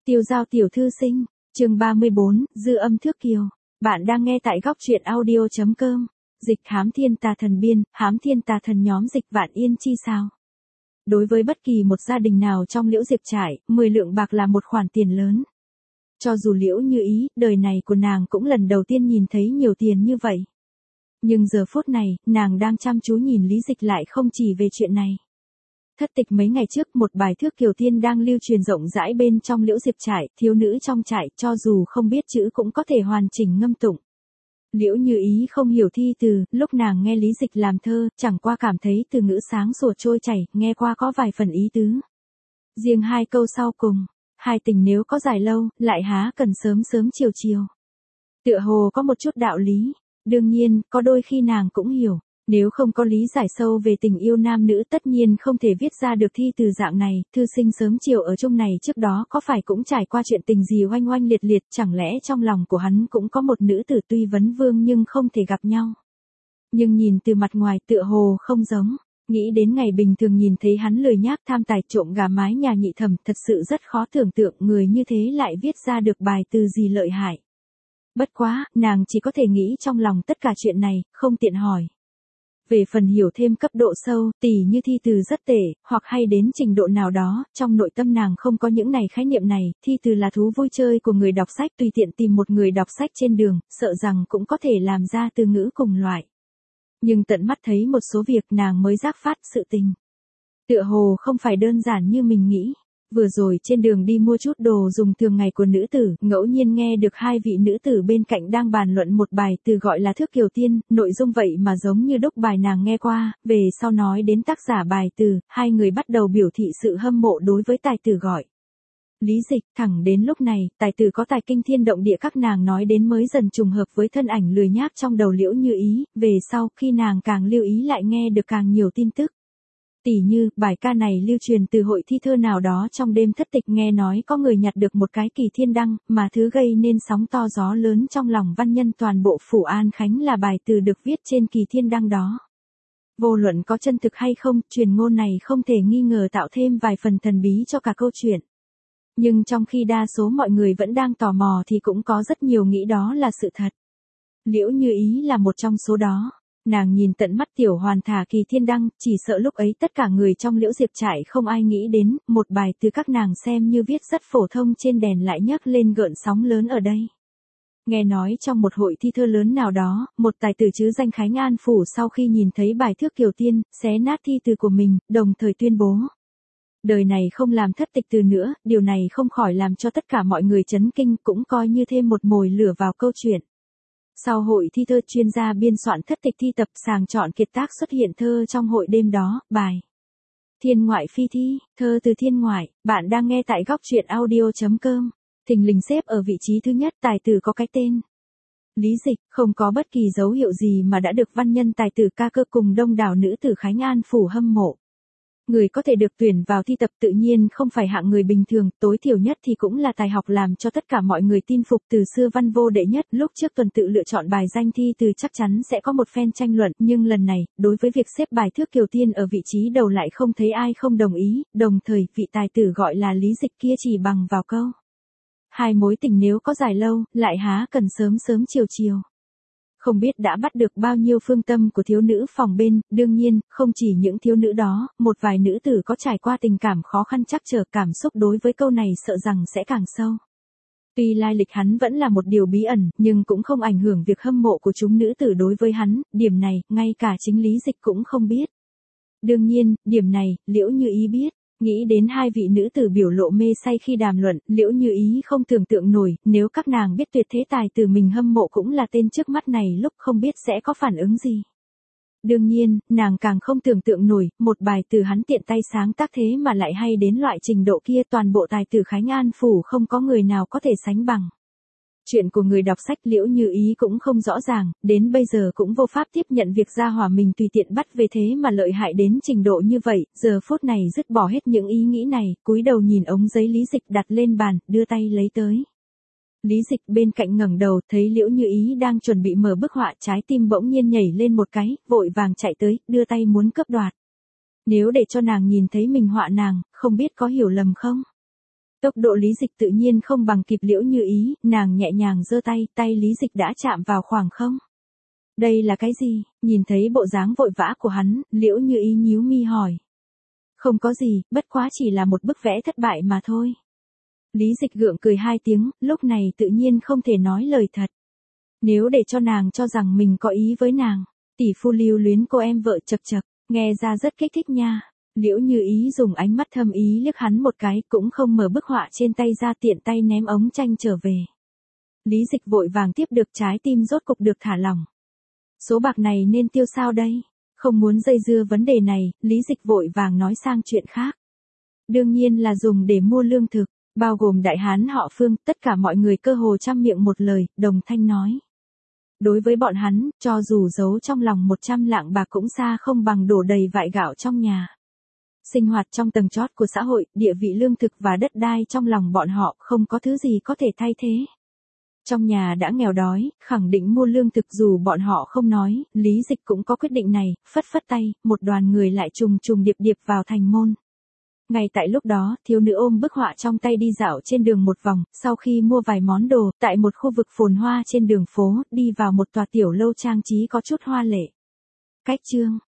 Tiêu Giao tiểu thư sinh, chương 34, dư âm thước kiều. Bạn đang nghe tại góc truyện audio.com. Dịch hám thiên tà thần biên, hám thiên tà thần nhóm dịch Vạn Yên chi sao. Đối với bất kỳ một gia đình nào trong Liễu Diệp trải, 10 lượng bạc là một khoản tiền lớn. Cho dù Liễu Như Ý, đời này của nàng cũng lần đầu tiên nhìn thấy nhiều tiền như vậy. Nhưng giờ phút này, nàng đang chăm chú nhìn Lý Dịch lại không chỉ về chuyện này. Thất tịch mấy ngày trước một bài thước kiều tiên đang lưu truyền rộng rãi bên trong Liễu Diệp trại, thiếu nữ trong trại cho dù không biết chữ cũng có thể hoàn chỉnh ngâm tụng. Liễu Như Ý không hiểu thi từ, lúc nàng nghe Lý Dịch làm thơ, chẳng qua cảm thấy từ ngữ sáng sủa trôi chảy, nghe qua có vài phần ý tứ. Riêng hai câu sau cùng, hai tình nếu có dài lâu, lại há cần sớm sớm chiều chiều. Tựa hồ có một chút đạo lý, đương nhiên, có đôi khi nàng cũng hiểu. Nếu không có lý giải sâu về tình yêu nam nữ tất nhiên không thể viết ra được thi từ dạng này, thư sinh sớm chiều ở chung này trước đó có phải cũng trải qua chuyện tình gì oanh oanh liệt liệt, chẳng lẽ trong lòng của hắn cũng có một nữ tử tuy vấn vương nhưng không thể gặp nhau. Nhưng nhìn từ mặt ngoài tựa hồ không giống, nghĩ đến ngày bình thường nhìn thấy hắn lười nhác tham tài trộm gà mái nhà nhị thẩm thật sự rất khó tưởng tượng người như thế lại viết ra được bài từ gì lợi hại. Bất quá, nàng chỉ có thể nghĩ trong lòng tất cả chuyện này, không tiện hỏi. Về phần hiểu thêm cấp độ sâu, tỉ như thi từ rất tệ, hoặc hay đến trình độ nào đó, trong nội tâm nàng không có những này khái niệm này, thi từ là thú vui chơi của người đọc sách tùy tiện tìm một người đọc sách trên đường, sợ rằng cũng có thể làm ra từ ngữ cùng loại. Nhưng tận mắt thấy một số việc nàng mới giác phát sự tình. Tựa hồ không phải đơn giản như mình nghĩ. Vừa rồi trên đường đi mua chút đồ dùng thường ngày của nữ tử, ngẫu nhiên nghe được hai vị nữ tử bên cạnh đang bàn luận một bài từ gọi là thước kiều tiên, nội dung vậy mà giống như đúc bài nàng nghe qua, về sau nói đến tác giả bài từ, hai người bắt đầu biểu thị sự hâm mộ đối với tài tử gọi. Lý Dịch, thẳng đến lúc này, tài tử có tài kinh thiên động địa các nàng nói đến mới dần trùng hợp với thân ảnh lười nhác trong đầu Liễu Như Ý, về sau khi nàng càng lưu ý lại nghe được càng nhiều tin tức. Tỉ như, bài ca này lưu truyền từ hội thi thơ nào đó trong đêm thất tịch nghe nói có người nhặt được một cái kỳ thiên đăng, mà thứ gây nên sóng to gió lớn trong lòng văn nhân toàn bộ phủ An Khánh là bài từ được viết trên kỳ thiên đăng đó. Vô luận có chân thực hay không, truyền ngôn này không thể nghi ngờ tạo thêm vài phần thần bí cho cả câu chuyện. Nhưng trong khi đa số mọi người vẫn đang tò mò thì cũng có rất nhiều nghĩ đó là sự thật. Liễu Như Ý là một trong số đó. Nàng nhìn tận mắt tiểu hoàn thả kỳ thiên đăng, chỉ sợ lúc ấy tất cả người trong Liễu Diệp trại không ai nghĩ đến, một bài từ các nàng xem như viết rất phổ thông trên đèn lại nhấc lên gợn sóng lớn ở đây. Nghe nói trong một hội thi thơ lớn nào đó, một tài tử chứ danh Khánh An Phủ sau khi nhìn thấy bài thước kiều tiên, xé nát thi từ của mình, đồng thời tuyên bố. Đời này không làm thất tịch từ nữa, điều này không khỏi làm cho tất cả mọi người chấn kinh cũng coi như thêm một mồi lửa vào câu chuyện. Sau hội thi thơ chuyên gia biên soạn thất tịch thi tập sàng chọn kiệt tác xuất hiện thơ trong hội đêm đó, bài Thiên ngoại phi thi, thơ từ thiên ngoại, bạn đang nghe tại góc truyện audio.com, thình lình xếp ở vị trí thứ nhất tài tử có cái tên. Lý Dịch, không có bất kỳ dấu hiệu gì mà đã được văn nhân tài tử ca cơ cùng đông đảo nữ tử Khánh An Phủ hâm mộ. Người có thể được tuyển vào thi tập tự nhiên không phải hạng người bình thường, tối thiểu nhất thì cũng là tài học làm cho tất cả mọi người tin phục từ xưa văn vô đệ nhất. Lúc trước tuần tự lựa chọn bài danh thi từ chắc chắn sẽ có một phen tranh luận, nhưng lần này, đối với việc xếp bài thước kiều tiên ở vị trí đầu lại không thấy ai không đồng ý, đồng thời vị tài tử gọi là Lý Dịch kia chỉ bằng vào câu. Hai mối tình nếu có dài lâu, lại há cần sớm sớm chiều chiều. Không biết đã bắt được bao nhiêu phương tâm của thiếu nữ phòng bên, đương nhiên, không chỉ những thiếu nữ đó, một vài nữ tử có trải qua tình cảm khó khăn trắc trở cảm xúc đối với câu này sợ rằng sẽ càng sâu. Tuy lai lịch hắn vẫn là một điều bí ẩn, nhưng cũng không ảnh hưởng việc hâm mộ của chúng nữ tử đối với hắn, điểm này, ngay cả chính Lý Dịch cũng không biết. Đương nhiên, điểm này, Liễu Như Ý biết. Nghĩ đến hai vị nữ tử biểu lộ mê say khi đàm luận, Liễu Như Ý không tưởng tượng nổi, nếu các nàng biết tuyệt thế tài tử mình hâm mộ cũng là tên trước mắt này lúc không biết sẽ có phản ứng gì. Đương nhiên, nàng càng không tưởng tượng nổi, một bài từ hắn tiện tay sáng tác thế mà lại hay đến loại trình độ kia toàn bộ tài tử Khánh An Phủ không có người nào có thể sánh bằng. Chuyện của người đọc sách Liễu Như Ý cũng không rõ ràng, đến bây giờ cũng vô pháp tiếp nhận việc gia hỏa mình tùy tiện bắt về thế mà lợi hại đến trình độ như vậy, giờ phút này dứt bỏ hết những ý nghĩ này, cúi đầu nhìn ống giấy Lý Dịch đặt lên bàn, đưa tay lấy tới. Lý Dịch bên cạnh ngẩng đầu, thấy Liễu Như Ý đang chuẩn bị mở bức họa, trái tim bỗng nhiên nhảy lên một cái, vội vàng chạy tới, đưa tay muốn cướp đoạt. Nếu để cho nàng nhìn thấy mình họa nàng, không biết có hiểu lầm không? Tốc độ Lý Dịch tự nhiên không bằng kịp Liễu Như Ý, nàng nhẹ nhàng giơ tay, tay Lý Dịch đã chạm vào khoảng không. Đây là cái gì? Nhìn thấy bộ dáng vội vã của hắn, Liễu Như Ý nhíu mi hỏi. Không có gì, bất quá chỉ là một bức vẽ thất bại mà thôi. Lý Dịch gượng cười hai tiếng, lúc này tự nhiên không thể nói lời thật. Nếu để cho nàng cho rằng mình có ý với nàng, tỷ phu lưu luyến cô em vợ chật chật, nghe ra rất kích thích nha. Liễu Như Ý dùng ánh mắt thâm ý liếc hắn một cái, cũng không mở bức họa trên tay ra, tiện tay ném ống tranh trở về. Lý Dịch vội vàng tiếp được, trái tim rốt cục được thả lỏng. Số bạc này nên tiêu sao đây? Không muốn dây dưa vấn đề này, Lý Dịch vội vàng nói sang chuyện khác. Đương nhiên là dùng để mua lương thực, bao gồm đại hán họ Phương, tất cả mọi người cơ hồ trăm miệng một lời, đồng thanh nói. Đối với bọn hắn, cho dù giấu trong lòng 100 lạng bạc cũng xa không bằng đổ đầy vại gạo trong nhà. Sinh hoạt trong tầng chót của xã hội, địa vị lương thực và đất đai trong lòng bọn họ không có thứ gì có thể thay thế. Trong nhà đã nghèo đói, khẳng định mua lương thực dù bọn họ không nói, Lý Dịch cũng có quyết định này, phất phất tay, một đoàn người lại trùng trùng điệp điệp vào thành môn. Ngay tại lúc đó, thiếu nữ ôm bức họa trong tay đi dạo trên đường một vòng, sau khi mua vài món đồ, tại một khu vực phồn hoa trên đường phố, đi vào một tòa tiểu lâu trang trí có chút hoa lệ. Cách chương